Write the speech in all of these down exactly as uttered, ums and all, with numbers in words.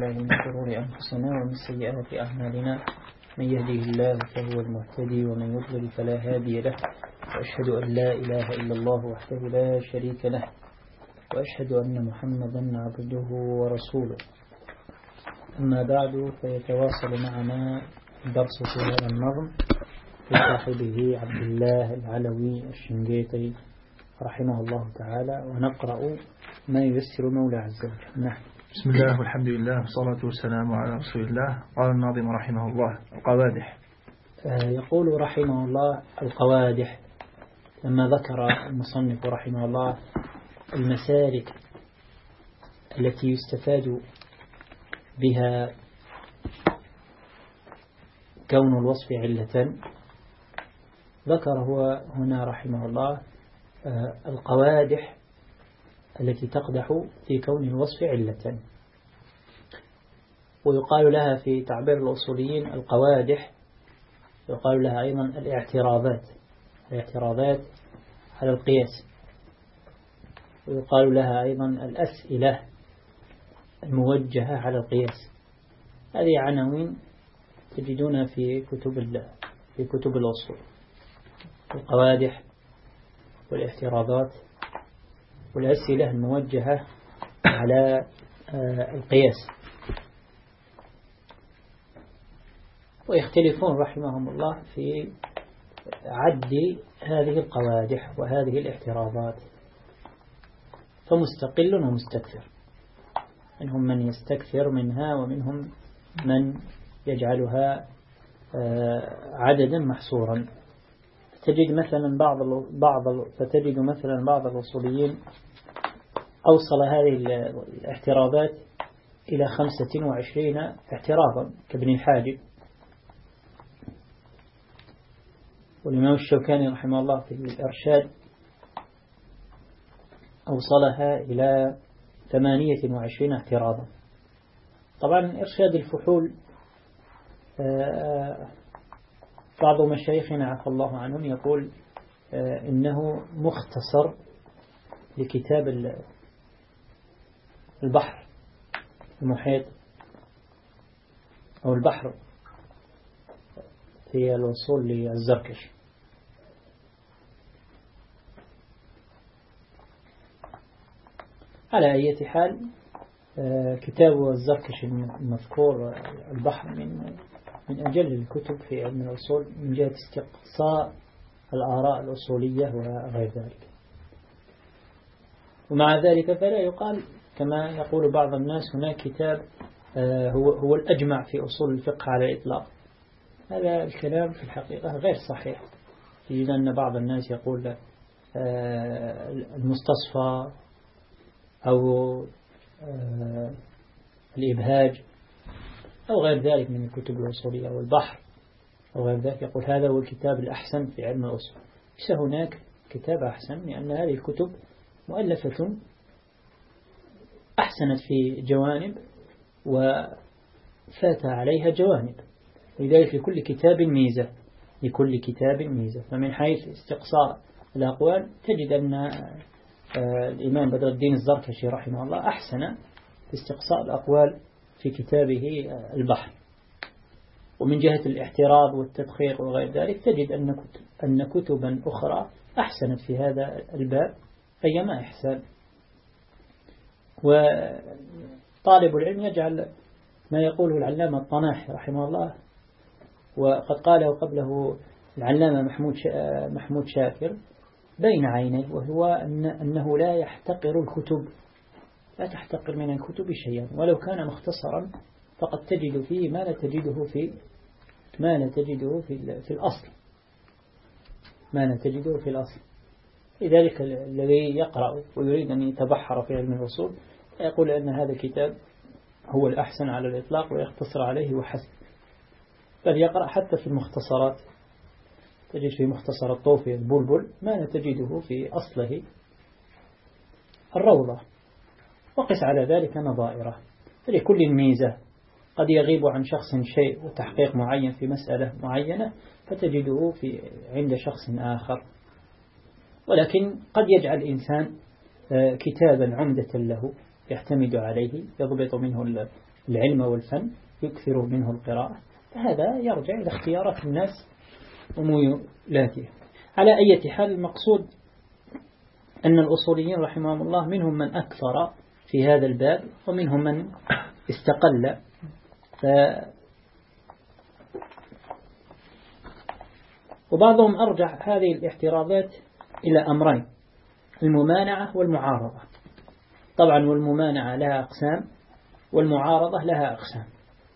بالله من شرور أنفسنا ومن سيئات أعمالنا، من يهده الله فهو المهتدي ومن يضلل فلا هادي له، وأشهد أن لا إله إلا الله وحده لا شريك له، وأشهد أن محمدا عبده ورسوله. أما بعد، فيتواصل معنا درس في هذا النظم لصاحبه عبد الله العلوي الشنقيطي رحمه الله تعالى، ونقرأ ما ييسر مولى عز وجل. نعم. بسم الله والحمد لله والصلاة والسلام على رسول الله. قال الناظم رحمه الله: القوادح. يقول رحمه الله: القوادح. لما ذكر المصنف رحمه الله المسالك التي يستفاد بها كون الوصف علة، ذكر هو هنا رحمه الله القوادح التي تقدح في كون الوصف علة، ويقال لها في تعبير الأصوليين القوادح، يقال لها أيضا الاعتراضات الاعتراضات على القياس، ويقال لها أيضا الأسئلة الموجهة على القياس. هذه عناوين تجدونها في كتب الله في كتب الأصول: القوادح والاعتراضات والأسئلة الموجهة على القياس. ويختلفون رحمهم الله في عد هذه القوادح وهذه الاعتراضات، فمستقل ومستكثر، منهم من يستكثر منها ومنهم من يجعلها عددا محصورا. تجد مثلا بعض بعض فتجد مثلا بعض الأصوليين أوصل هذه الاعتراضات إلى خمسة وعشرين اعتراضا كابن الحاجب، والإمام الشوكاني رحمه الله في الإرشاد أوصلها إلى ثمانية وعشرين اعتراضا. طبعا إرشاد الفحول بعض مشايخنا عفى الله عنهم يقول إنه مختصر لكتاب البحر المحيط أو البحر في الوصول للزركشي. على أي حال، كتاب الزركشي المذكور البحر من من أجل الكتب في علم الأصول من جهة استقصاء الآراء الأصولية وغير ذلك. ومع ذلك فلا يقال كما يقول بعض الناس هناك كتاب هو هو الأجمع في أصول الفقه على الإطلاق. هذا الكلام في الحقيقة غير صحيح، لأن بعض الناس يقول المستصفى أو الإبهاج أو غير ذلك من الكتب الأصولية أو البحر أو غير ذلك، يقول هذا هو الكتاب الأحسن في علم الأصول. ليس هناك كتاب أحسن، لأن هذه الكتب مؤلفة أحسنت في جوانب وفات عليها جوانب، لذلك لكل كتاب ميزة لكل كتاب ميزة. فمن حيث استقصاء الأقوال تجد أن الإمام بدر الدين الزركشي رحمه الله أحسن في استقصاء الأقوال في كتابه البحر. ومن جهة الاعتراض والتدقيق وغير ذلك تجد أن كتب أن كتبا أخرى أحسنت في هذا الباب، أيما إحسان. وطالب العلم يجعل ما يقوله العلامة الطناحي رحمه الله، وقد قاله قبله العلامة محمود محمود شاكر بين عينيه، وهو أن أنه لا يحتقر الكتب لا تحتقر من الكتب شيئا، ولو كان مختصرا فقد تجد فيه ما لا تجده في ما لا تجده في في الأصل ما لا تجده في الأصل. لذلك الذي يقرأ ويريد أن يتبحر في علم الأصول يقول أن هذا الكتاب هو الأحسن على الإطلاق ويختصر عليه وحسب، بل يقرأ حتى في المختصرات. تجد في مختصر الطوفي البلبل ما لا تجده في أصله الروضة، وقس على ذلك نظائره. فلكل ميزة، قد يغيب عن شخص شيء وتحقيق معين في مسألة معينة فتجده في عند شخص آخر، ولكن قد يجعل الإنسان كتابا عمدة له يعتمد عليه، يضبط منه العلم والفن يكثروا منه القراءة، هذا يرجع إلى اختيارات الناس وميولاتهم. على أي حال المقصود أن الأصوليين رحمهم الله منهم من أكثر في هذا الباب ومنهم من استقل. ف وبعضهم أرجع هذه الاحترازات إلى أمرين: الممانعة والمعارضة. طبعا والممانعة لها أقسام والمعارضة لها أقسام.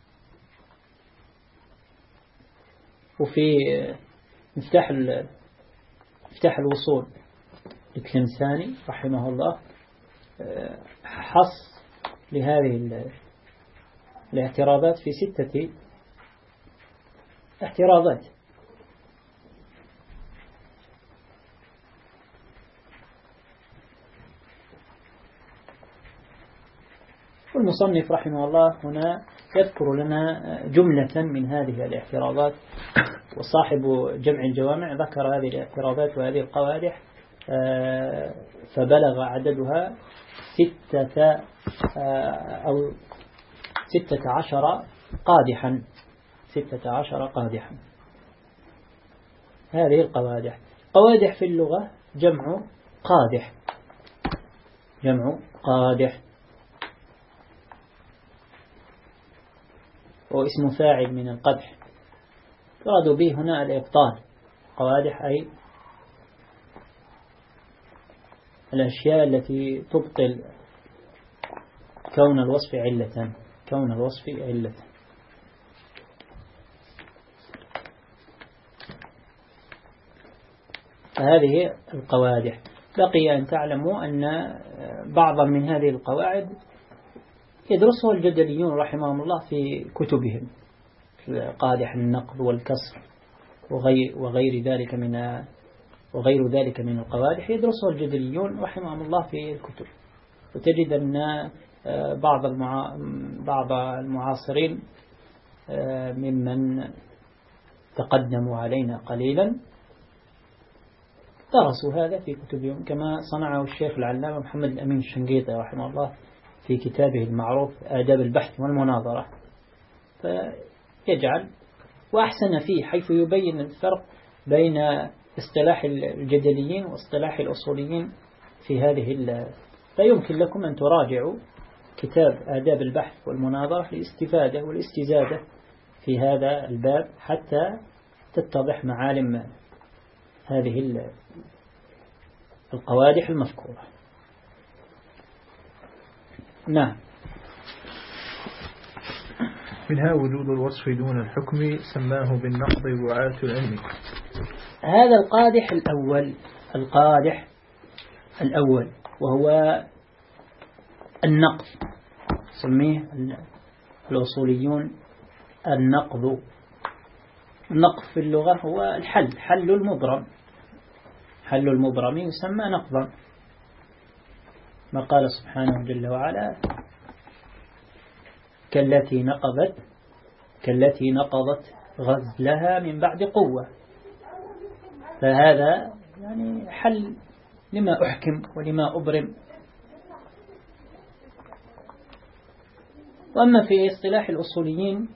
وفي مفتاح مفتاح الوصول التلمساني رحمه الله حص لهذه الاعتراضات في ستة اعتراضات. والمصنف رحمه الله هنا يذكر لنا جملة من هذه الاعتراضات، وصاحب جمع الجوامع ذكر هذه الاعتراضات وهذه القوادح فبلغ عددها ستة أو ستة عشر قادحا ستة عشر قادحا. هذه القوادح، قوادح في اللغة جمع قادح، جمع قادح واسم فاعل من القدح، يراد به هنا الإبطال. قوادح أي الأشياء التي تبطل كون الوصف علة، كون الوصف علة. فهذه القوادح. بقي أن تعلموا أن بعضا من هذه القواعد يدرسها الجدليون رحمهم الله في كتبهم، قادح النقض والكسر وغير, وغير ذلك من وغير ذلك من القوادح يدرسها الجدليون رحمهم الله في الكتب. وتجد أن بعض المعا... بعض المعاصرين ممن تقدموا علينا قليلا درسوا هذا في كتبهم، كما صنعه الشيخ العلامة محمد الأمين الشنقيطي رحمه الله في كتابه المعروف آداب البحث والمناظرة. فيجعل وأحسن فيه حيث يبين الفرق بين اصطلاح الجدليين واصطلاح الأصوليين في هذه ال... فيمكن لكم أن تراجعوا كتاب آداب البحث والمناظرة للاستفادة والاستزادة في هذا الباب حتى تتضح معالم هذه القوادح المذكورة. نعم. منها وجود الوصف دون الحكم سماه بالنقض وعاة العلم. هذا القادح الأول، القادح الأول وهو النقض، سميه الأصوليون النقض. النقض في اللغة هو الحل، حل المبرم، حل المبرم يسمى نقضا، ما قال سبحانه جل وعلا كالتي نقضت كالتي نقضت غزلها من بعد قوة. فهذا يعني حل لما أحكم ولما أبرم. وأما في اصطلاح الأصوليين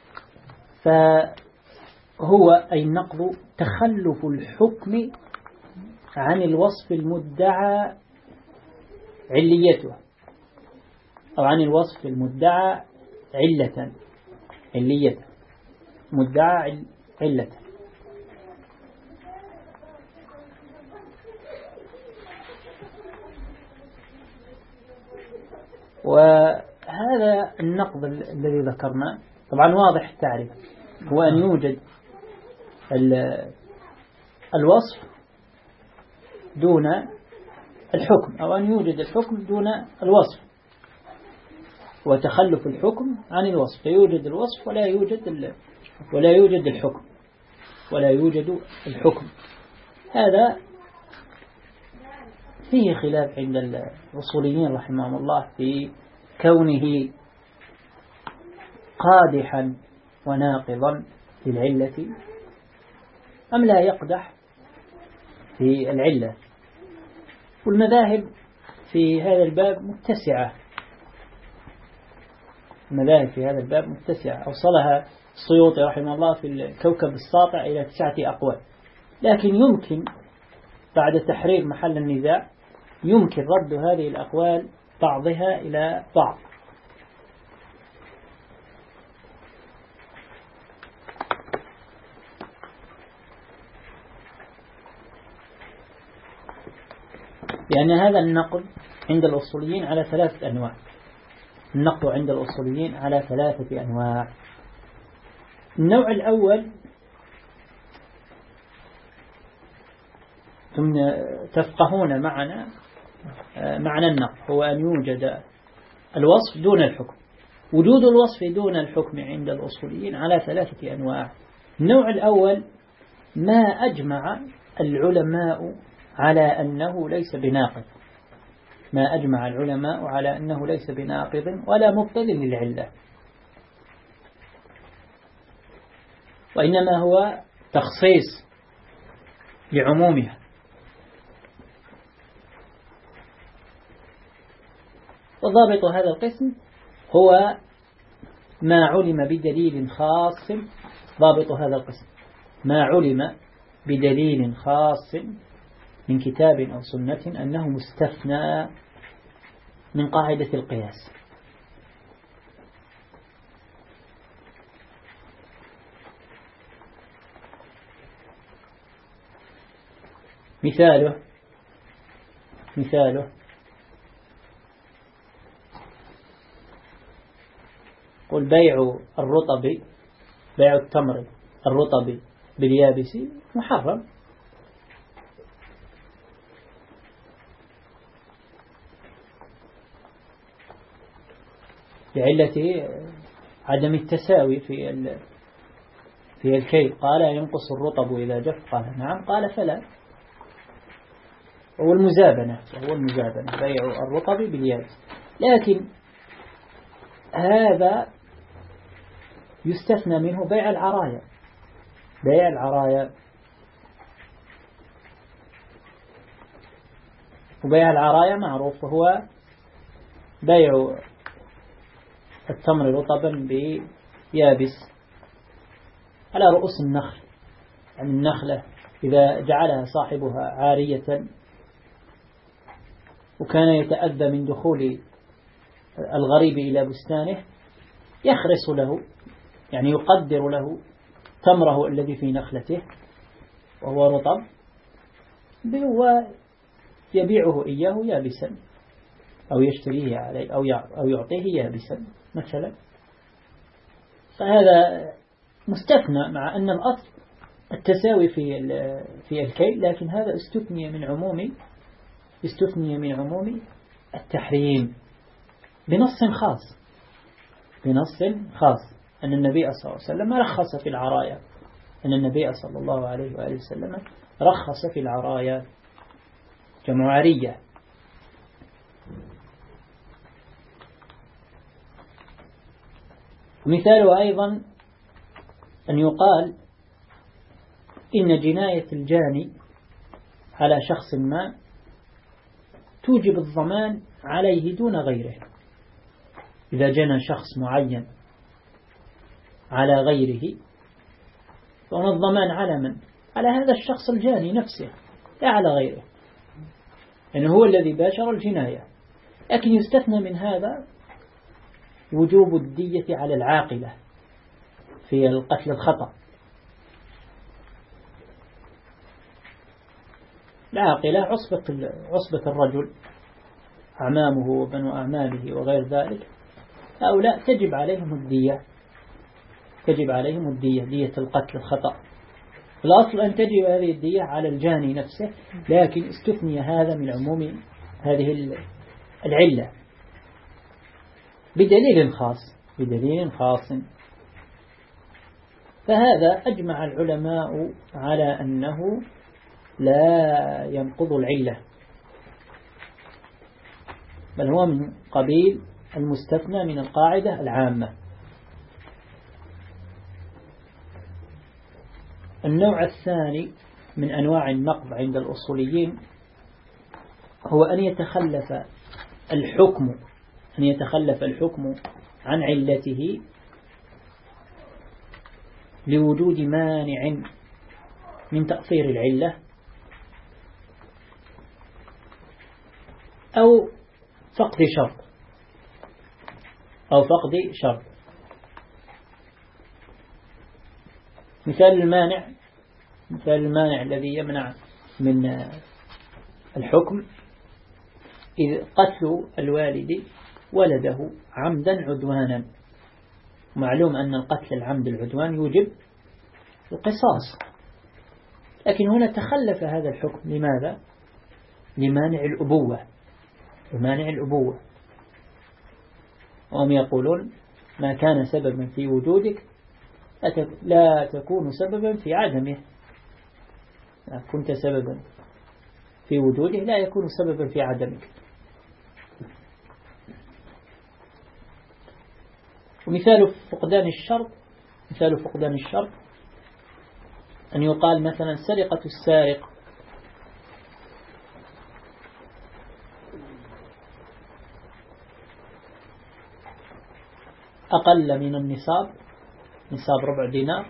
فهو أي النقض تخلف الحكم عن الوصف المدعى عليته، أو عن الوصف المدعى علة علية مدعى علة. وهذا النقض الذي ذكرنا طبعا واضح التعريف، هو أن يوجد الوصف دون الحكم، أو أن يوجد الحكم دون الوصف، وتخلف الحكم عن الوصف، فيوجد الوصف ولا يوجد ولا يوجد الحكم ولا يوجد الحكم. هذا فيه خلاف عند الأصوليين رحمهم الله في كونه قادحا وناقضا للعلة أم لا يقدح في العلة. والمذاهب في هذا الباب متسعة المذاهب في هذا الباب متسعة، أوصلها السيوطي رحمه الله في الكوكب الساطع إلى تسعة أقوال، لكن يمكن بعد تحرير محل النزاع يمكن رد هذه الأقوال بعضها إلى بعض. لأن هذا النقد عند الأصوليين على ثلاثة أنواع. النقد عند الأصوليين على ثلاثة أنواع. النوع الأول ثم تفقهون معنا معنى النقد هو أن يوجد الوصف دون الحكم. وجود الوصف دون الحكم عند الأصوليين على ثلاثة أنواع. النوع الأول ما أجمع العلماء على أنه ليس بناقض، ما أجمع العلماء على أنه ليس بناقض ولا مبطل للعلة، وإنما هو تخصيص لعمومها. وضابط هذا القسم هو ما علم بدليل خاص. ضابط هذا القسم ما علم بدليل خاص من كتاب أو سنة أنه مستثنى من قاعدة القياس. مثاله مثاله قل بيع الرطب، بيع التمر الرطب باليابس محرم، لعلة عدم التساوي في في الكيل. قال ينقص الرطب إذا جف؟ قال نعم. قال فلا. هو المزابنة هو المزابنة بيع الرطب باليابس. لكن هذا يستثنى منه بيع العرايا. بيع العرايا وبيع العرايا معروف، وهو بيع التمر رطبا بيابس على رؤوس النخل. يعني النخلة إذا جعلها صاحبها عارية وكان يتأذى من دخول الغريب إلى بستانه يخرس له، يعني يقدر له تمره الذي في نخلته وهو رطب ويبيعه إياه يابسا أو يشتريه عليه أو يعطيه يابسا مثلا. فهذا مستثنى مع أن الأصل التساوي في في الكيل، لكن هذا استثني من عموم استثني من عموم التحريم بنص خاص بنص خاص أن النبي صلى الله عليه وسلم رخص في العرايا أن النبي صلى الله عليه وآله وسلم رخص في العرايا جمع عرية. مثاله أيضا أن يقال إن جناية الجاني على شخص ما توجب الضمان عليه دون غيره. إذا جنى شخص معين على غيره فهنا الضمان على من؟ على هذا الشخص الجاني نفسه لا على غيره، لأنه يعني هو الذي باشر الجناية. لكن يستثنى من هذا وجوب الدية على العاقلة في القتل الخطأ. العاقلة عصبة عصبة الرجل، أعمامه وبنو أعمامه وغير ذلك، هؤلاء تجب عليهم الدية تجب عليهم الدية دية القتل الخطأ. الأصل أن تجب هذه الدية على الجاني نفسه، لكن استثني هذا من عموم هذه العلة بدليل خاص بدليل خاص. فهذا أجمع العلماء على أنه لا ينقض العلة، بل هو من قبيل المستثنى من القاعدة العامة. النوع الثاني من أنواع النقض عند الأصوليين هو أن يتخلف الحكم أن يتخلف الحكم عن علته لوجود مانع من تأثير العلة أو فقد شرط أو فقد شرط. مثال المانع مثال المانع الذي يمنع من الحكم إذ قتل الوالد ولده عمدا عدوانا. معلوم أن القتل العمد العدوان يوجب القصاص، لكن هنا تخلف هذا الحكم. لماذا؟ لمانع الأبوة لمانع الأبوة وهم يقولون ما كان سببا في وجودك لا تكون سببا في عدمه. كنت سببا في وجوده لا يكون سببا في عدمك. ومثال فقدان الشرط مثال فقدان الشرط أن يقال مثلا سرقة السارق أقل من النصاب، نصاب ربع دينار،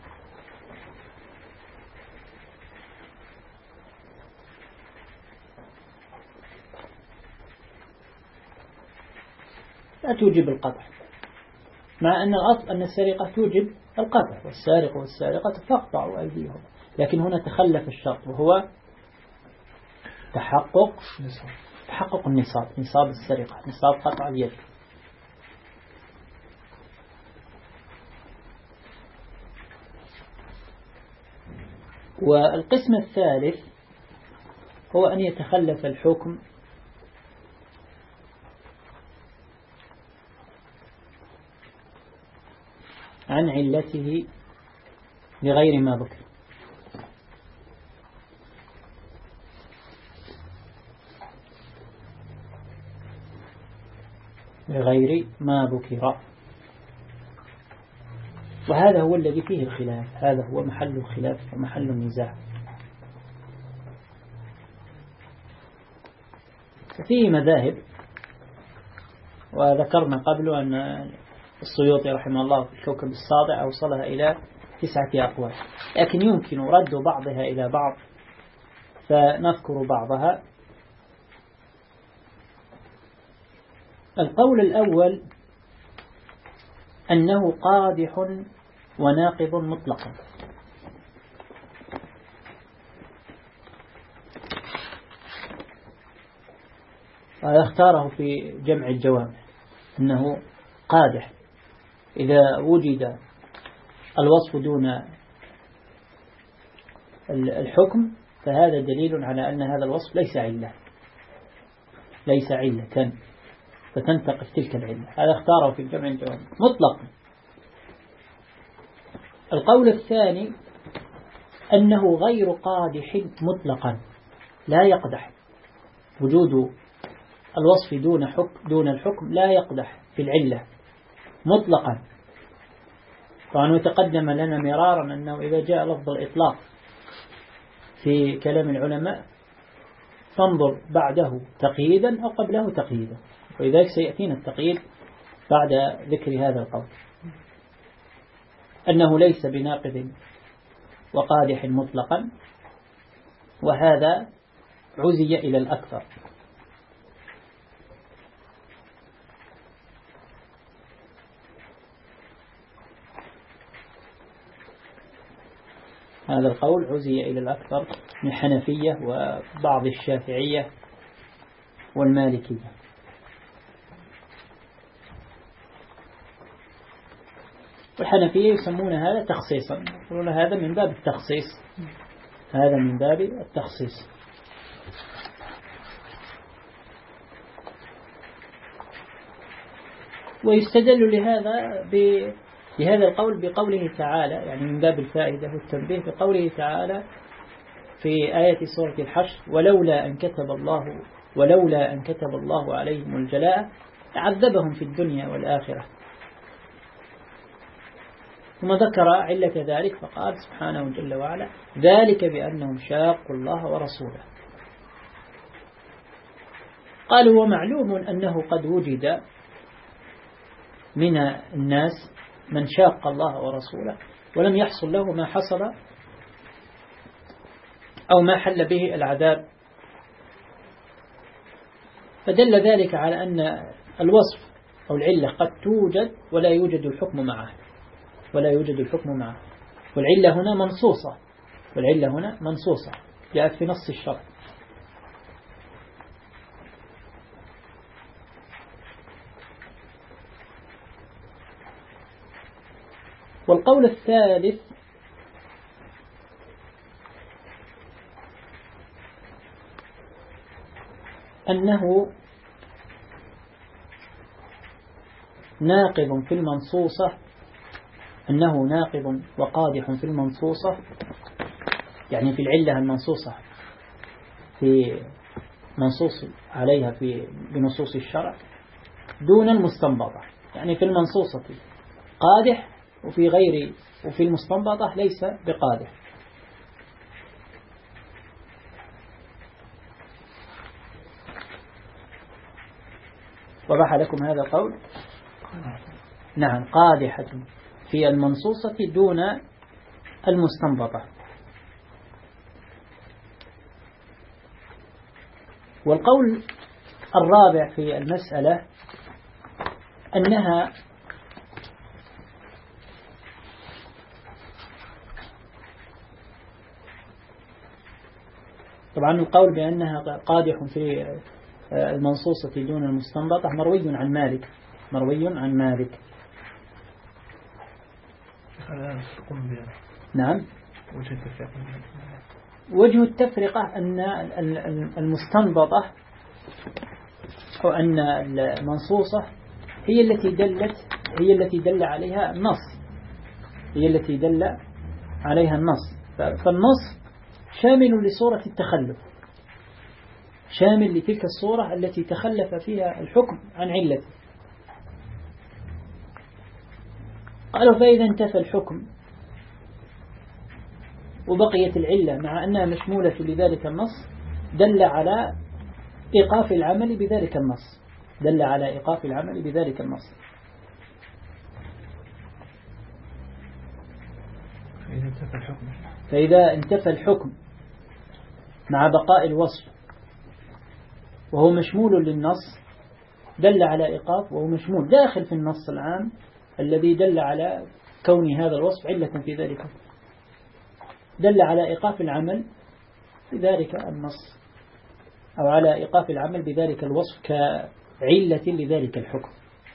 لا توجب القطع، مع أن الأصل أن السرقة توجب القطع، والسارق والسارقة فاقطعوا أيديهم. لكن هنا تخلف الشرط وهو تحقق تحقق النصاب، نصاب السرقة، نصاب قطع اليد. والقسم الثالث هو أن يتخلف الحكم عن علته بغير ما ذكر. بغير ما ذكر وهذا هو الذي فيه الخلاف، هذا هو محل الخلاف ومحل النزاع. فيه مذاهب، وذكرنا قبل أن السيوطي رحمه الله في الكوكب الساطع أوصلها إلى تسعة أقوال، لكن يمكن رد بعضها إلى بعض فنذكر بعضها. القول الأول أنه قادح وناقض مطلقا، هذا اختاره في جمع الجوامع أنه قادح إذا وجد الوصف دون الحكم، فهذا دليل على أن هذا الوصف ليس علة ليس علة فتنتقف تلك العلة. هذا اختاره في جمع الجوامع مطلقا. القول الثاني أنه غير قادح مطلقا، لا يقدح وجود الوصف دون حكم دون الحكم، لا يقدح في العلة مطلقا. طبعا وتقدم لنا مرارا أنه إذا جاء لفظ الإطلاق في كلام العلماء فانظر بعده تقييدا أو قبله تقييدا، ولذلك سيأتينا التقييد بعد ذكر هذا القول، أنه ليس بناقض وقادح مطلقا، وهذا عزي إلى الأكثر. هذا القول عزي إلى الأكثر من الحنفية وبعض الشافعية والمالكية. والحنفية يسمون هذا تخصيصا، يقولون هذا من باب التخصيص هذا من باب التخصيص. ويستدل لهذا بهذا القول بقوله تعالى، يعني من باب الفائدة والتنبيه، بقوله تعالى في آية سورة الحشر: ولولا أن كتب الله ولولا أن كتب الله عليهم الجلاء عذبهم في الدنيا والآخرة. ثم ذكر علة ذلك فقال سبحانه جل وعلا: ذلك بأنهم شاقوا الله ورسوله. قالوا: ومعلوم أنه قد وجد من الناس من شاق الله ورسوله ولم يحصل له ما حصل أو ما حل به العذاب، فدل ذلك على أن الوصف أو العلة قد توجد ولا يوجد الحكم معه ولا يوجد الحكم معه والعلة هنا منصوصة والعلة هنا منصوصة جاءت في نص الشرع. والقول الثالث أنه ناقض في المنصوصة أنه ناقض وقادح في المنصوصة، يعني في العلة المنصوصة في منصوص عليها في بنصوص الشرع دون المستنبطة، يعني في المنصوصة قادح وفي غير وفي المستنبطة ليس بقادح. وضح لكم هذا القول؟ نعم، قادحة في المنصوصة دون المستنبطة. والقول الرابع في المسألة أنها طبعا القول بأنها قادح في المنصوصة دون المستنبطة مروي عن مالك مروي عن مالك نعم. وجه التفرقة أن المستنبطة أو أن المنصوصة هي التي دلت هي التي دل عليها النص هي التي دل عليها النص فالنص شامل لصورة التخلف، شامل لتلك الصورة التي تخلف فيها الحكم عن علته. قالوا فإذا انتفى الحكم وبقيت العلة مع أنها مشمولة لذلك النص دل على إيقاف العمل بذلك النص دل على إيقاف العمل بذلك النص. فإذا انتفى الحكم فإذا انتفى الحكم مع بقاء الوصف وهو مشمول للنص دل على إيقاف، وهو مشمول داخل في النص العام الذي دل على كون هذا الوصف علة في ذلك، دل على إيقاف العمل بذلك النص أو على إيقاف العمل بذلك الوصف كعلة لذلك الحكم.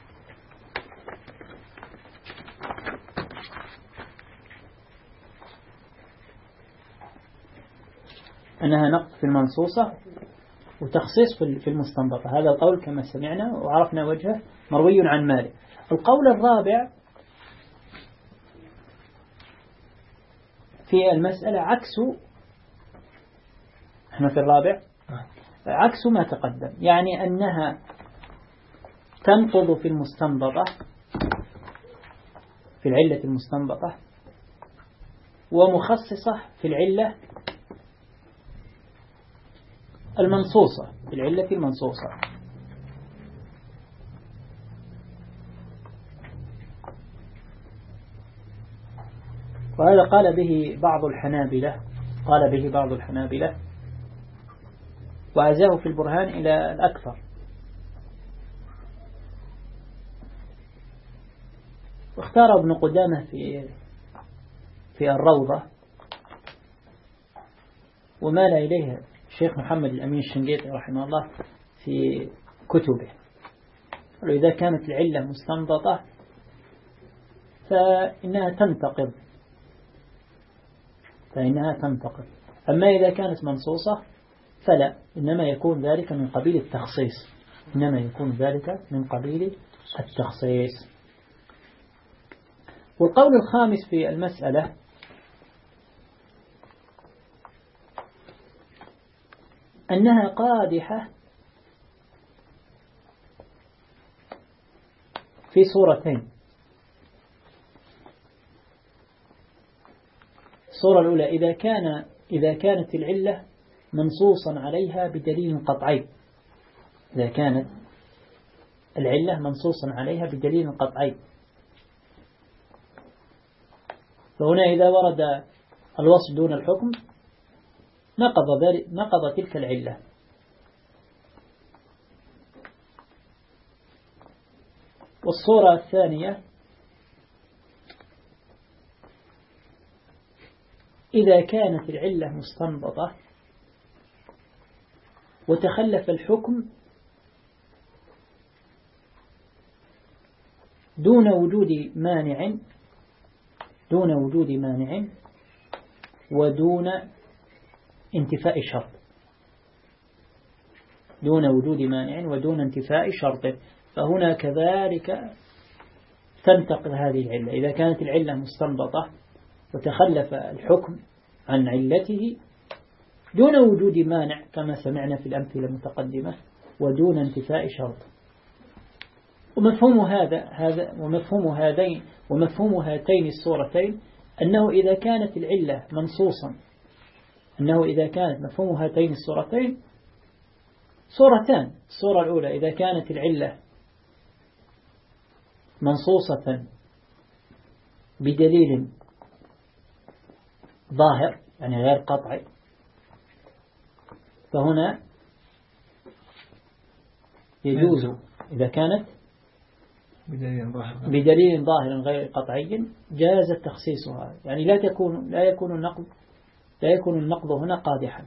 أنها نقض في المنصوصة وتخصيص في المستنبطة. هذا القول كما سمعنا وعرفنا وجهه مروي عن مالك. القول الرابع في المسألة عكس احنا في الرابع عكس ما تقدم، يعني أنها تنقض في المستنبطة في العلة المستنبطة ومخصصة في العلة المنصوصة في العلة المنصوصة. وهذا قال به بعض الحنابلة قال به بعض الحنابلة وأزاه في البرهان إلى الأكثر. واختار ابن قدامة في في الروضة ومال إليه الشيخ محمد الأمين الشنقيطي رحمه الله في كتبه. وإذا كانت العلة مستنبطة فإنها تنتقض فإنها تنتقض أما إذا كانت منصوصة فلا، إنما يكون ذلك من قبيل التخصيص إنما يكون ذلك من قبيل التخصيص. والقول الخامس في المسألة أنها قادحة في صورتين. الصورة الأولى إذا كان إذا كانت العلة منصوصا عليها بدليل قطعي إذا كانت العلة منصوصا عليها بدليل قطعي. فهنا إذا ورد الوصف دون الحكم نقض, ذلك نقض تلك العلة. والصورة الثانية إذا كانت العلة مستنبطة وتخلف الحكم دون وجود مانع دون وجود مانع ودون انتفاء شرط دون وجود مانع ودون انتفاء شرط فهنا كذلك تنتقض هذه العلة. إذا كانت العلة مستنبطة وتخلف الحكم عن علته دون وجود مانع كما سمعنا في الأمثلة المتقدمة ودون انتفاء شرط. ومفهوم هذا هذا ومفهوم هذين ومفهوم هاتين الصورتين أنه إذا كانت العلة منصوصا أنه إذا كانت مفهوم هاتين الصورتين صورتان. الصورة الأولى إذا كانت العلة منصوصة بدليل ظاهر يعني غير قطعي فهنا يجوز إذا كانت بدليل ظاهر غير قطعي جاز تخصيصها. يعني لا تكون لا يكون النقض لا يكون النقض هنا قادحا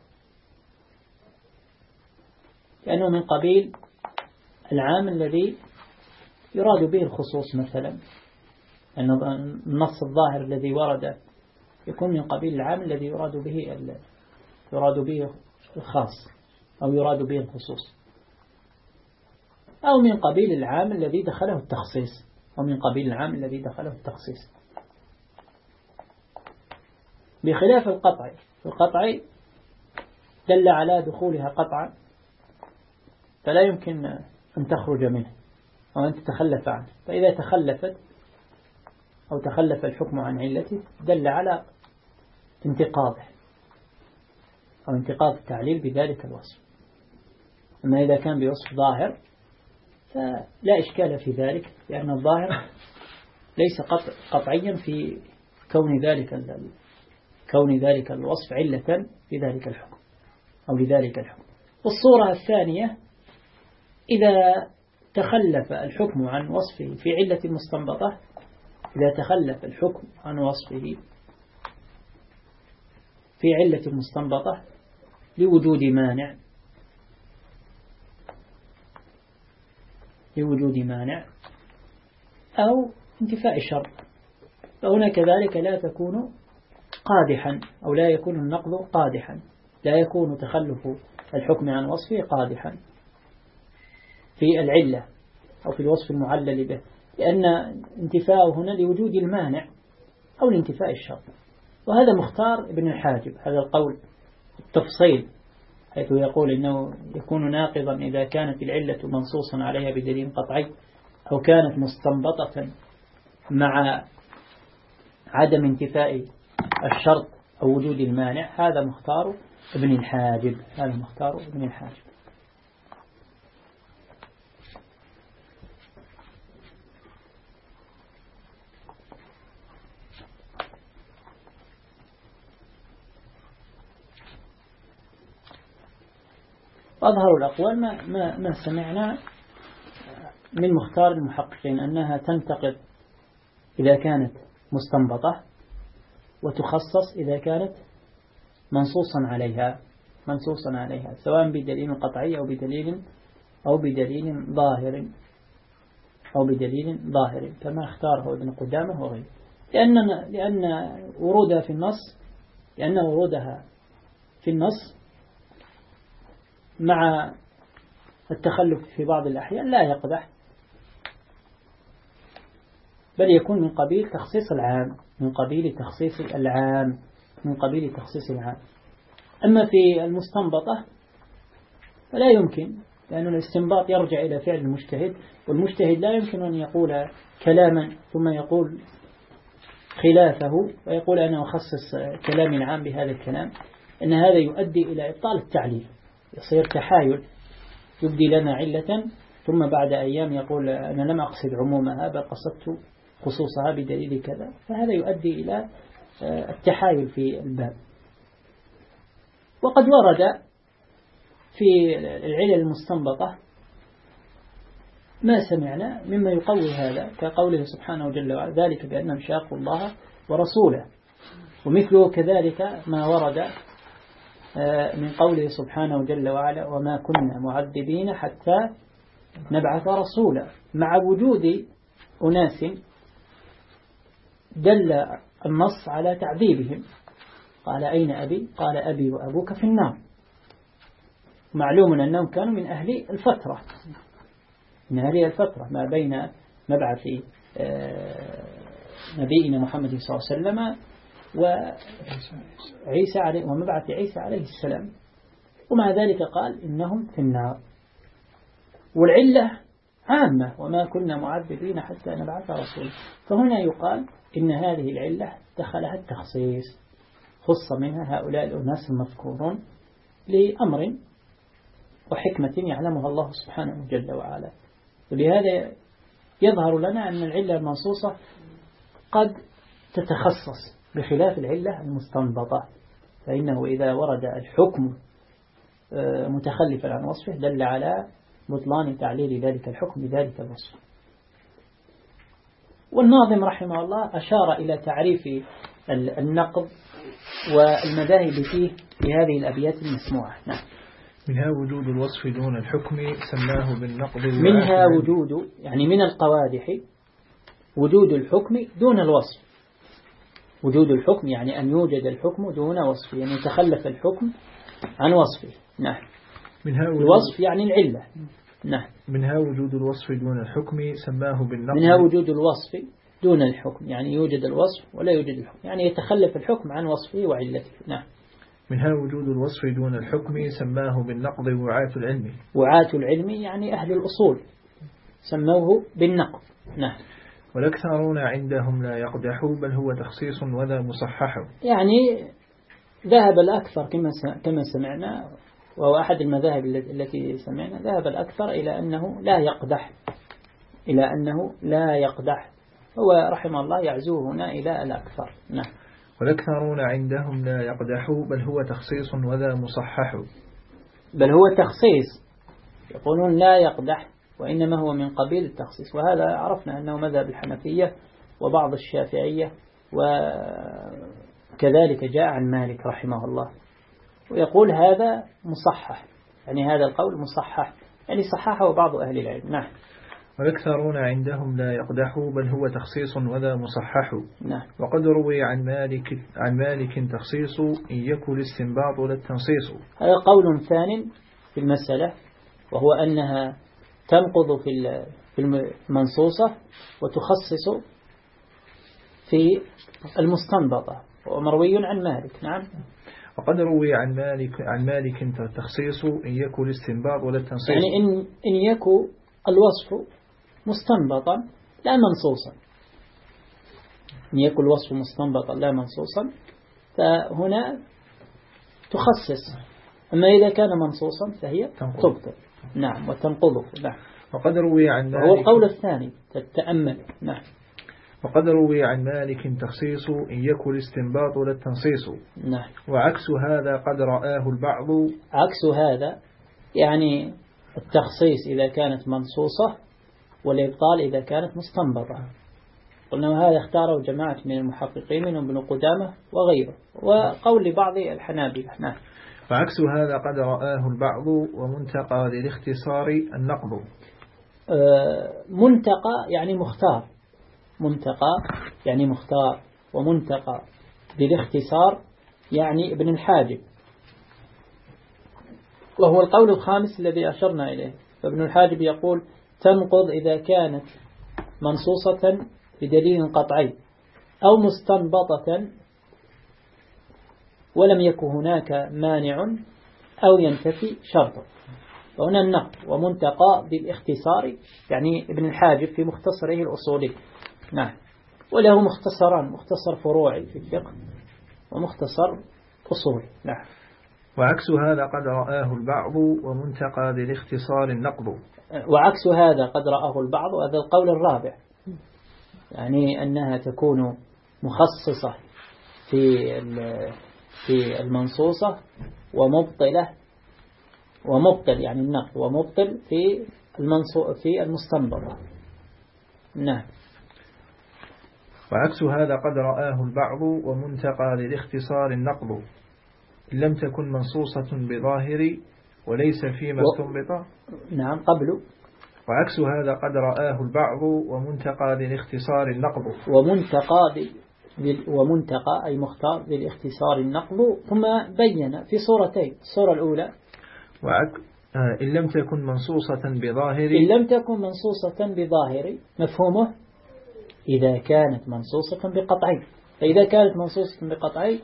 لأنه من قبيل العام الذي يراد به الخصوص مثلا. أن النص الظاهر الذي ورد يكون من قبيل العام الذي يراد به يراد به الخاص أو يراد به الخصوص أو من قبيل العام الذي دخله التخصيص أو من قبيل العام الذي دخله التخصيص بخلاف القطع. القطع دل على دخولها قطعا فلا يمكن أن تخرج منه أو أن تتخلف عنه. فإذا تخلفت أو تخلف الحكم عن علته دل على انتقاضه أو انتقاض التعليل بذلك الوصف. أما إذا كان بوصف ظاهر فلا إشكال في ذلك لأن الظاهر ليس قطعيا في كون ذلك كون ذلك الوصف علة لذلك الحكم أو لذلك الحكم. والصورة الثانية إذا تخلف الحكم عن وصفه في علة مستنبطة إذا تخلف الحكم عن وصفه في علة مستنبطة لوجود مانع لوجود مانع أو انتفاء الشرط فهنا كذلك لا تكون قادحا أو لا يكون النقض قادحا لا يكون تخلف الحكم عن وصفه قادحا في العلة أو في الوصف المعلل به لأن انتفاءه هنا لوجود المانع أو لانتفاء الشرط. وهذا مختار ابن الحاجب هذا القول التفصيل حيث يقول إنه يكون ناقضا إذا كانت العلة منصوصا عليها بدليل قطعي أو كانت مستنبطة مع عدم انتفاء الشرط أو وجود المانع. هذا مختار ابن الحاجب هذا مختار ابن الحاجب. أظهر الأقوال ما, ما, ما سمعنا من مختار المحققين أنها تنتقض إذا كانت مستنبطة وتخصص إذا كانت منصوصا عليها منصوصا عليها سواء بدليل قطعي أو بدليل أو بدليل ظاهر أو بدليل ظاهر كما اختاره ابن قدامة وغيره لأن لأن ورودها في النص لأن ورودها في النص مع التخلف في بعض الأحيان لا يقدح بل يكون من قبيل تخصيص العام من قبيل تخصيص العام من قبيل تخصيص العام. أما في المستنبطة فلا يمكن لأن الاستنباط يرجع إلى فعل المجتهد والمجتهد لا يمكن أن يقول كلاما ثم يقول خلافه ويقول أنا أخصص كلامي العام بهذا الكلام إن هذا يؤدي إلى إبطال التعليل يصير تحايل يبدي لنا علة ثم بعد أيام يقول أنا لم أقصد عمومها بل قصدت خصوصها بدليل كذا، فهذا يؤدي إلى التحايل في الباب. وقد ورد في العلل المستنبطة ما سمعنا مما يقوي هذا، كقوله سبحانه جل وعلا ذلك بأنهم شاقوا الله ورسوله، ومثله كذلك ما ورد من قوله سبحانه جل وعلا وما كنا معذبين حتى نبعث رسولا، مع وجود أناس دل النص على تعذيبهم. قال أين أبي؟ قال أبي وأبوك في النار. معلوم أنهم كانوا من أهل الفترة، من أهل الفترة ما بين مبعث نبينا محمد صلى الله عليه وسلم وعيسى عليه ومبعث عيسى عليه السلام، ومع ذلك قال إنهم في النار. والعلة عامة وما كنا معذبين حتى نبعث رسولا، فهنا يقال إن هذه العلة دخلها التخصيص، خص منها هؤلاء الأناس المذكورون لأمر وحكمة يعلمها الله سبحانه جل وعلا. ولهذا يظهر لنا أن العلة المنصوصة قد تتخصص بخلاف العلة المستنبطة، فإنه إذا ورد الحكم متخلفا عن وصفه دل على بطلان تعليل ذلك الحكم بذلك الوصف. والناظم رحمه الله أشار إلى تعريف النقض والمذاهب فيه في هذه الأبيات المسموعة. نعم. منها وجود الوصف دون الحكم سماه بالنقض. منها وجود يعني من القوادح وجود الحكم دون الوصف. وجود الحكم يعني أن يوجد الحكم دون وصفه، يعني يتخلف الحكم عن وصفه. نعم. منها الوصف يعني العلة. نعم. منها وجود الوصف دون الحكم سماه بالنقض. منها وجود الوصف دون الحكم يعني يوجد الوصف ولا يوجد الحكم، يعني يتخلف الحكم عن وصفه وعلته. نعم. منها وجود الوصف دون الحكم سماه بالنقض وعاة العلم. وعاة العلم يعني أهل الأصول سموه بالنقض. نعم. والأكثرون عندهم لا يقدحوا بل هو تخصيص وذا مصحح. يعني ذهب الأكثر كما سمعنا، وهو أحد المذاهب التي سمعنا، ذهب الأكثر إلى أنه لا يقدح، إلى أنه لا يقدح. هو رحمه الله يعزوه هنا إلى الأكثر. نعم. والأكثرون عندهم لا يقدحوا بل هو تخصيص وذا مصحح. بل هو تخصيص، يقولون لا يقدح وإنما هو من قبيل التخصيص، وهذا عرفنا أنه مذهب الحنفية وبعض الشافعية، وكذلك جاء عن مالك رحمه الله، ويقول هذا مصحح، يعني هذا القول مصحح، يعني صححه بعض أهل العلم. نعم. والأكثرون عندهم لا يقدحوا بل هو تخصيص وذا مصحح. نعم. وقد روي عن مالك عن مالك تخصيص إن يكن الاستنباط ولا التنصيص. هذا قول ثاني في المسألة، وهو أنها تنقض في في المنصوصة وتخصص في المستنبطة، ومروي عن مالك. نعم. وقد روي عن مالك عن مالك تخصيص إن يكن الاستنباط ولا التنصيص، يعني إن إن يكن الوصف مستنبطا لا منصوصا، إن يكن الوصف مستنبطا لا منصوصا فهنا تخصص، أما إذا كان منصوصا فهي تبطل. نعم. وتنقضه. نعم. وقد روي عن مالك، هو القول الثاني تتأمل. نعم. وقد روي عن مالك تخصيص إن يكن الاستنباط ولا التنصيص. نعم. وعكس هذا قد رآه البعض. عكس هذا يعني التخصيص إذا كانت منصوصة، والإبطال إذا كانت مستنبطة. قلنا وهذا اختاره جماعة من المحققين منهم ابن قدامة وغيره، وقول لبعض الحنابلة. نعم. وعكس هذا قد رآه البعض ومنتقى للاختصار النقض. آه منتقى يعني مختار، منتقى يعني مختار، ومنتقى للاختصار يعني ابن الحاجب، وهو القول الخامس الذي أشرنا إليه. فابن الحاجب يقول تنقض إذا كانت منصوصة بدليل قطعي أو مستنبطة ولم يكن هناك مانع أو ينتفي شرطه. فهنا النقض ومنتقى بالاختصار يعني ابن الحاجب في مختصره الأصولي. نعم. وله مختصران، مختصر فروعي في الفقه ومختصر أصولي. نعم. وعكس هذا قد رآه البعض ومنتقى ذي الاختصار النقض. وعكس هذا قد رآه البعض، وهذا القول الرابع، يعني أنها تكون مخصصة في في المنصوصة ومبطلة، ومبطل يعني النقض، ومبطل في المنصو في المستنبطة. نعم. وعكس هذا قد رآه البعض ومنتقى للاختصار النقض إن لم تكن منصوصة بظاهر وليس فيما استنبط. نعم قبل. وعكس هذا قد رآه البعض ومنتقى للاختصار النقض. ومنتقى ومنتقى أي مختار للاختصار النقض. ثم بين في صورتين، الصورة الأولى وعك إن لم تكن منصوصة بظاهر إن لم تكن منصوصة بظاهر مفهومه إذا كانت منصوصة بقطعي. فإذا كانت منصوصة بقطعي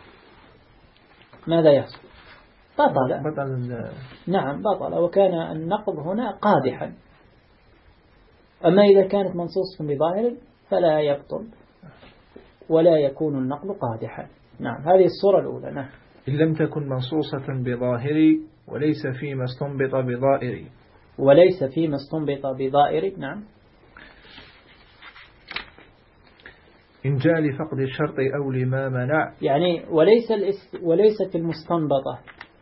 ماذا يحصل؟ بطل. بطل. نعم بطل، وكان النقض هنا قادحا. أما إذا كانت منصوصة بظاهر فلا يبطل ولا يكون النقض قادحا. نعم هذه الصورة الأولى. نعم. إن لم تكن منصوصة بظاهر وليس فيما استنبط بظائر. وليس فيما استنبط بظائر. نعم. إن جاء لفقد الشرط أو لما منع، يعني وليس وليست المستنبطة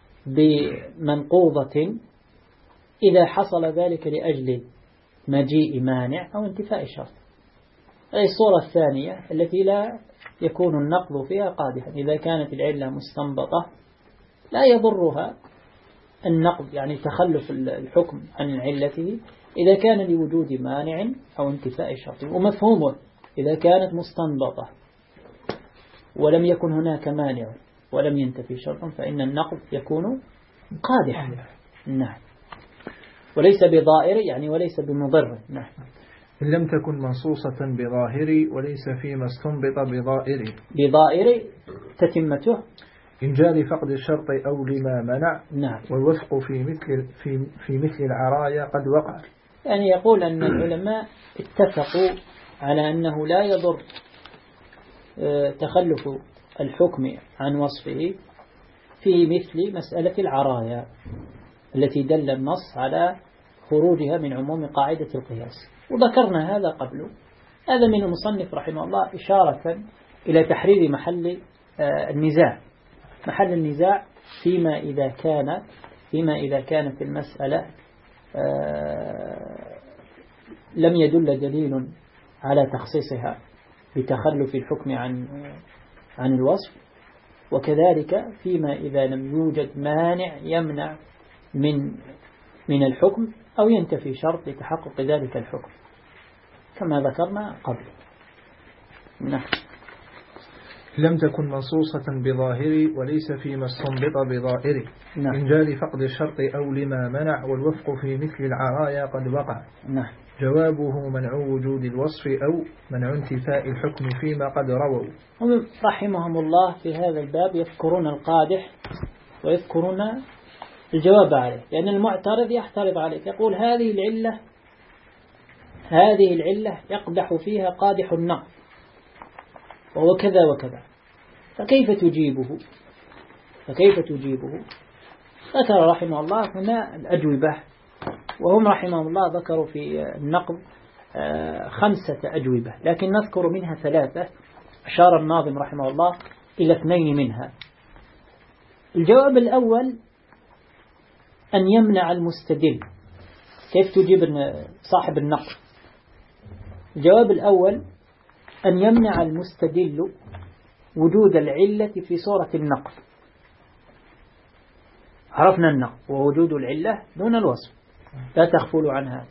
بمنقوضة إذا حصل ذلك لأجل مجيء مانع أو انتفاء الشرط. أي الصورة الثانية التي لا يكون النقض فيها قادحا، إذا كانت العلة مستنبطة لا يضرها النقض، يعني تخلف الحكم عن علته إذا كان لوجود مانع أو انتفاء الشرط. ومفهومه إذا كانت مستنبطة ولم يكن هناك مانع ولم ينتفي شرط فإن النقض يكون قادحا. نعم. وليس بضائر يعني وليس بمضر. نعم. إن لم تكن منصوصة بظاهر وليس فيما استنبط بظائر. بظائر تتمته إن جاء لفقد الشرط أو لما منع. نعم. والوفق في مثل في في مثل العرايا قد وقع. يعني يقول أن العلماء اتفقوا على أنه لا يضر تخلف الحكم عن وصفه في مثل مسألة العرايا التي دل النص على خروجها من عموم قاعدة القياس، وذكرنا هذا قبل. هذا من المصنف رحمه الله إشارة إلى تحرير محل النزاع، محل النزاع فيما إذا كان فيما إذا كانت المسألة لم يدل دليل على تخصيصها بتخلف الحكم عن عن الوصف، وكذلك فيما إذا لم يوجد مانع يمنع من من الحكم أو ينتفي شرط لتحقق ذلك الحكم كما ذكرنا قبل. نعم. لم تكن منصوصة بظاهر وليس فيما استنبط بظائر. نعم. إن جاء لفقد الشرط أو لما منع والوفق في مثل العرايا قد وقع. نعم. جوابه منع وجود الوصف أو منع انتفاء الحكم فيما قد رووا. هم رحمهم الله في هذا الباب يذكرون القادح ويذكرون الجواب عليه، لأن المعترض يحترض عليه يقول هذه العلة هذه العلة يقدح فيها قادح النقض وهو كذا وكذا، فكيف تجيبه فكيف تجيبه ذكر رحمه الله هنا الأجوبة، وهم رحمه الله ذكروا في النقض خمسة أجوبة، لكن نذكر منها ثلاثة أشار الناظم رحمه الله إلى اثنين منها. الجواب الأول أن يمنع المستدل. كيف تجيب صاحب النقض؟ الجواب الأول أن يمنع المستدل وجود العلة في صورة النقض. عرفنا النقض ووجود العلة دون الوصف، لا تغفلوا عنها.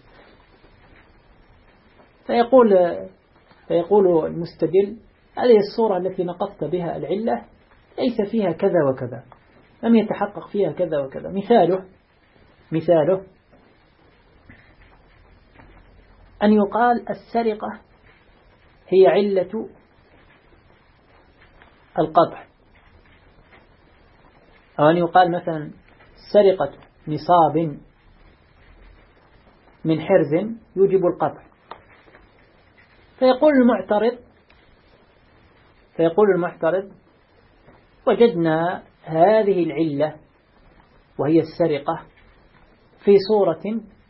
فيقول فيقول المستدل هذه الصورة التي نقضت بها العلة ليس فيها كذا وكذا، لم يتحقق فيها كذا وكذا. مثاله مثاله أن يقال السرقة هي علة القطع، أو أن يقال مثلا سرقة نصاب من حرز يوجب القطع. فيقول المعترض فيقول المعترض وجدنا هذه العلة وهي السرقة في صورة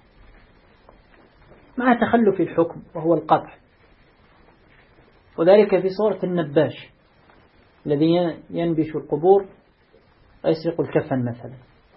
مع تخلف الحكم وهو القطع، وذلك في صورة النباش الذي ينبش القبور ويسرق الكفن مثلا.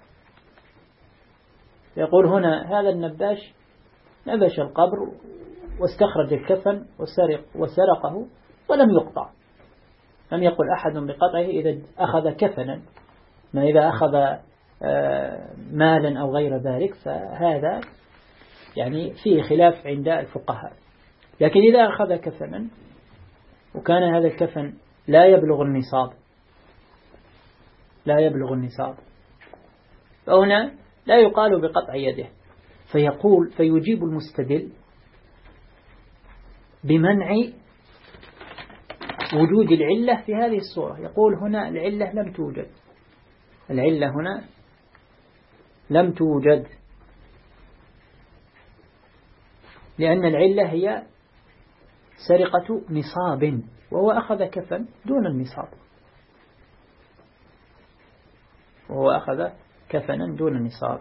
يقول هنا هذا النباش نبش القبر واستخرج الكفن وسرق وسرقه ولم يقطع، لم يقل أحد بقطعه إذا أخذ كفنا، ما إذا أخذ مالا أو غير ذلك فهذا يعني فيه خلاف عند الفقهاء. لكن إذا أخذ كفنا وكان هذا الكفن لا يبلغ النصاب لا يبلغ النصاب فهنا لا يقال بقطع يده، فيقول فيجيب المستدل بمنع وجود العلة في هذه الصورة. يقول هنا العلة لم توجد، العلة هنا لم توجد، لأن العلة هي سرقة نصاب وهو أخذ كفن دون النصاب، وهو أخذ كفنا دون النصاب.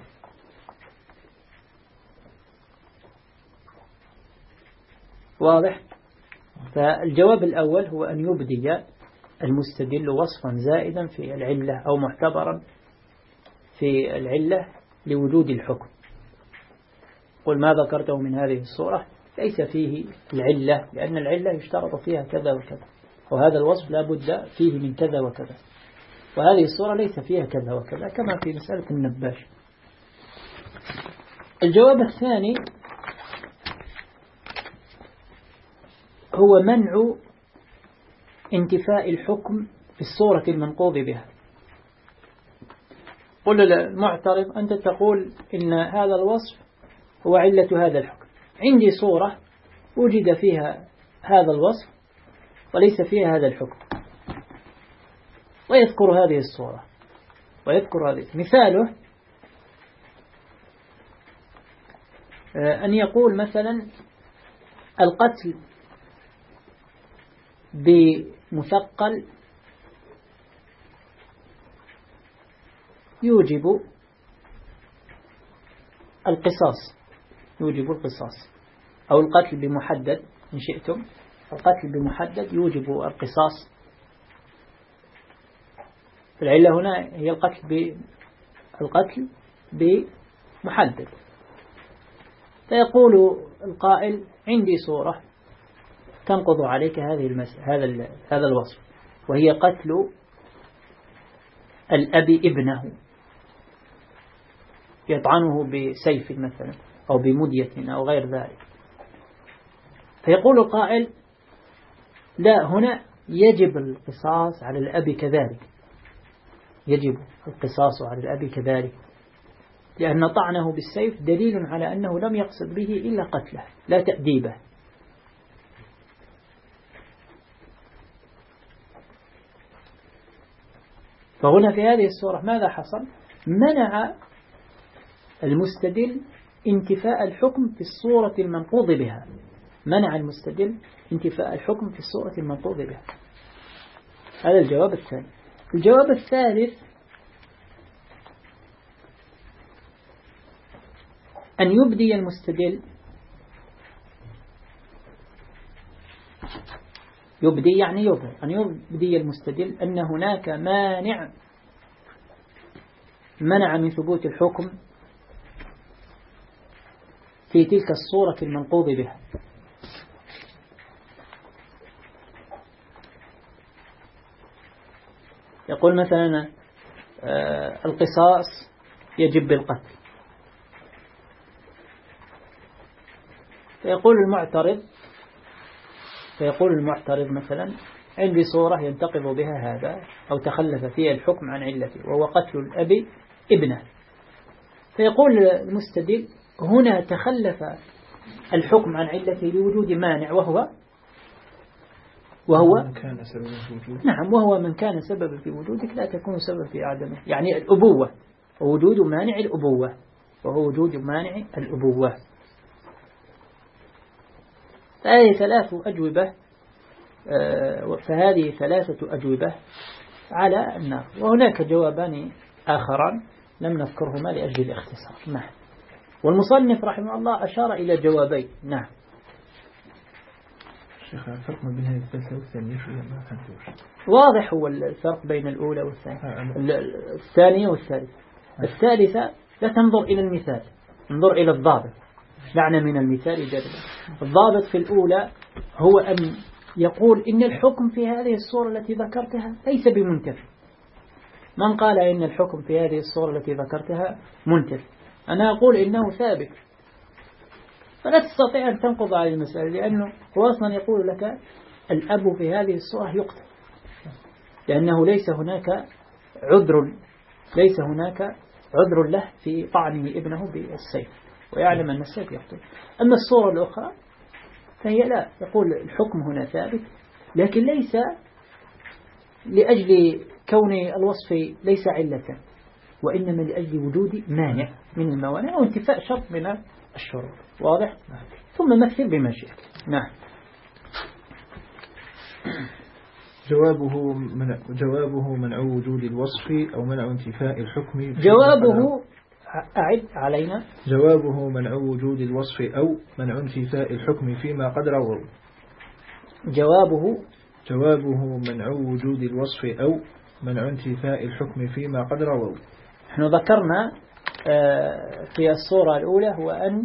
واضح؟ فالجواب الأول هو أن يبدي المستدل وصفا زائدا في العلة أو معتبرا في العلة لوجود الحكم. قل ما ذكرته من هذه الصورة ليس فيه العلة، لأن العلة يشترط فيها كذا وكذا، وهذا الوصف لا بد فيه من كذا وكذا، وهذه الصورة ليس فيها كذا وكذا، كما في مسألة النباش. الجواب الثاني هو منع انتفاء الحكم في الصورة المنقوض بها. قل للمعترض أنت تقول إن هذا الوصف هو علة هذا الحكم، عندي صورة وجد فيها هذا الوصف وليس فيها هذا الحكم، ويذكر هذه الصورة ويذكر هذه. مثاله أن يقول مثلا القتل بمثقل يوجب القصاص يوجب القصاص أو القتل بمحدد إن شئتم، القتل بمحدد يوجب القصاص. العلة هنا هي القتل بالقتل بمحدد. فيقول القائل عندي صورة تنقض عليك هذه المس... هذا هذا الوصف، وهي قتل الأب ابنه، يطعنه بسيف مثلا أو بمدية أو غير ذلك. فيقول القائل لا، هنا يجب القصاص على الأب كذلك، يجب القصاص على الأب كذلك، لأن طعنه بالسيف دليل على أنه لم يقصد به إلا قتله لا تأديبه. فهنا في هذه الصورة ماذا حصل؟ منع المستدل انتفاء الحكم في الصورة المنقوض بها، منع المستدل انتفاء الحكم في الصورة المنقوض بها. هذا الجواب الثاني. الجواب الثالث أن يبدي المستدل يبدي يعني يظهر أن يبدي المستدل أن هناك مانع منع من ثبوت الحكم في تلك الصورة المنقوض بها. يقول مثلا القصاص يجب بالقتل، فيقول المعترض فيقول المعترض مثلا عندي صورة ينتقض بها هذا أو تخلف فيها الحكم عن علته، وهو قتل الأب ابنه. فيقول المستدل هنا تخلف الحكم عن علته لوجود مانع، وهو وهو من كان سببا في وجودك. نعم، وهو من كان سببا في وجودك لا تكون سبب في عدمه، يعني الأبوة، ووجود مانع الأبوة وهو وجود مانع الأبوة. فهذه ثلاث أجوبة فهذه ثلاثة أجوبة على النار. وهناك جوابان آخران لم نذكرهما لأجل الاختصار. نعم. والمصنف رحمه الله أشار إلى جوابين. نعم. شيخ الفرق ما بين هذه الثالثة والثانية شو ما فهمتوش. واضح هو الفرق بين الأولى والثانية. الثانية والثالثة. الثالثة لا تنظر إلى المثال، انظر إلى الضابط. دعنا من المثال جربا. الضابط في الأولى هو أن يقول إن الحكم في هذه الصورة التي ذكرتها ليس بمنتفي. من قال إن الحكم في هذه الصورة التي ذكرتها منتفي؟ أنا أقول إنه ثابت. فلا تستطيع أن تنقض على المسألة، لأنه هو أصلا يقول لك الأب في هذه الصورة يقتل، لأنه ليس هناك عذر ليس هناك عذر له في طعنه ابنه بالسيف، ويعلم أن السيف يقتل. أما الصورة الأخرى فهي لا، يقول الحكم هنا ثابت، لكن ليس لأجل كون الوصف ليس علة، وإنما لأجل وجود مانع من الموانع أو انتفاء شرط من الشروط. واضح؟ ثم مثل بما شئت. نعم. جوابه منع جوابه منع وجود الوصف أو منع انتفاء الحكم. جوابه أعد علينا. جوابه منع وجود الوصف أو منع انتفاء الحكم فيما قد رووا. جوابه جوابه منع وجود الوصف أو منع انتفاء الحكم فيما قد رووا. نحن ذكرنا في الصورة الأولى هو أن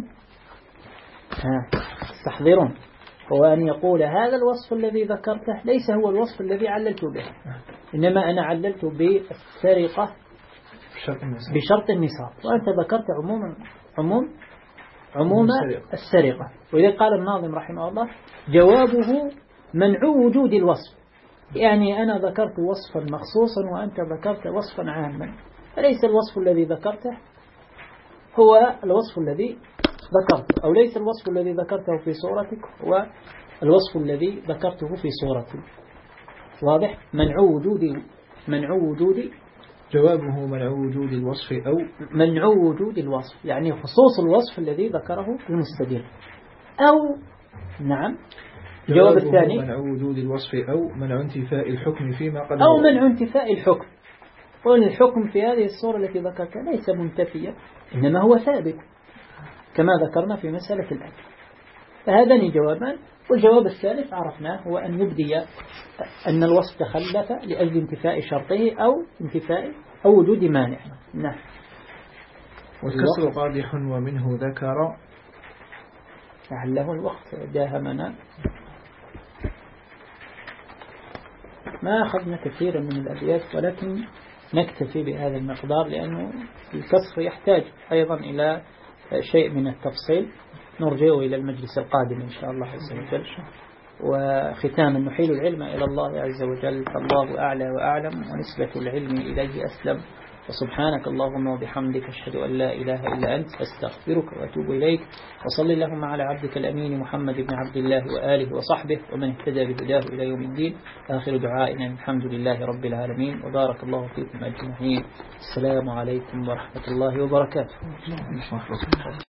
تستحضرون هو أن يقول هذا الوصف الذي ذكرته ليس هو الوصف الذي عللت به، إنما أنا عللت بالسرقة بشرط النصاب، وأنت ذكرت عموم عموم عموم السرقة. وإذا قال الناظم رحمه الله جوابه منع وجود الوصف، يعني أنا ذكرت وصفا مخصوصا وأنت ذكرت وصفا عاما، فليس الوصف الذي ذكرته هو الوصف الذي ذكرته، أو ليس الوصف الذي ذكرته في صورتك هو الوصف الذي ذكرته في صورتي. واضح؟ منع وجود منع وجود جوابه منع وجود الوصف أو منع وجود الوصف، يعني خصوص الوصف الذي ذكره المستدل. أو نعم. الجواب الثاني منع وجود الوصف أو منع انتفاء الحكم فيما قد أو منع انتفاء الحكم. قل الحكم في هذه الصورة التي ذكرتها ليس منتفيا، إنما هو ثابت كما ذكرنا في مسألة الأب. فهذان جوابان. والجواب الثالث عرفناه هو أن يبدي أن الوصف تخلف لأجل انتفاء شرطه أو انتفاء أو وجود مانع. نعم. والكسر قادح ومنه ذكر لعله الوقت داهمنا، ما أخذنا كثيرا من الأبيات، ولكن نكتفي بهذا المقدار لأنه الكسر يحتاج أيضا إلى شيء من التفصيل، نرجعه إلى المجلس القادم إن شاء الله عز وجل. وختاما نحيل العلم إلى الله عز وجل، فالله أعلى وأعلم ونسبة العلم إليه أسلم. وسبحانك اللهم وبحمدك أشهد أن لا إله إلا أنت أستغفرك وأتوب إليك. وصل اللهم على عبدك الأمين محمد بن عبد الله وآله وصحبه ومن اهتدى بهداه إلى يوم الدين. آخر دعائنا الحمد لله رب العالمين، وبارك الله فيكم أجمعين. السلام عليكم ورحمة الله وبركاته.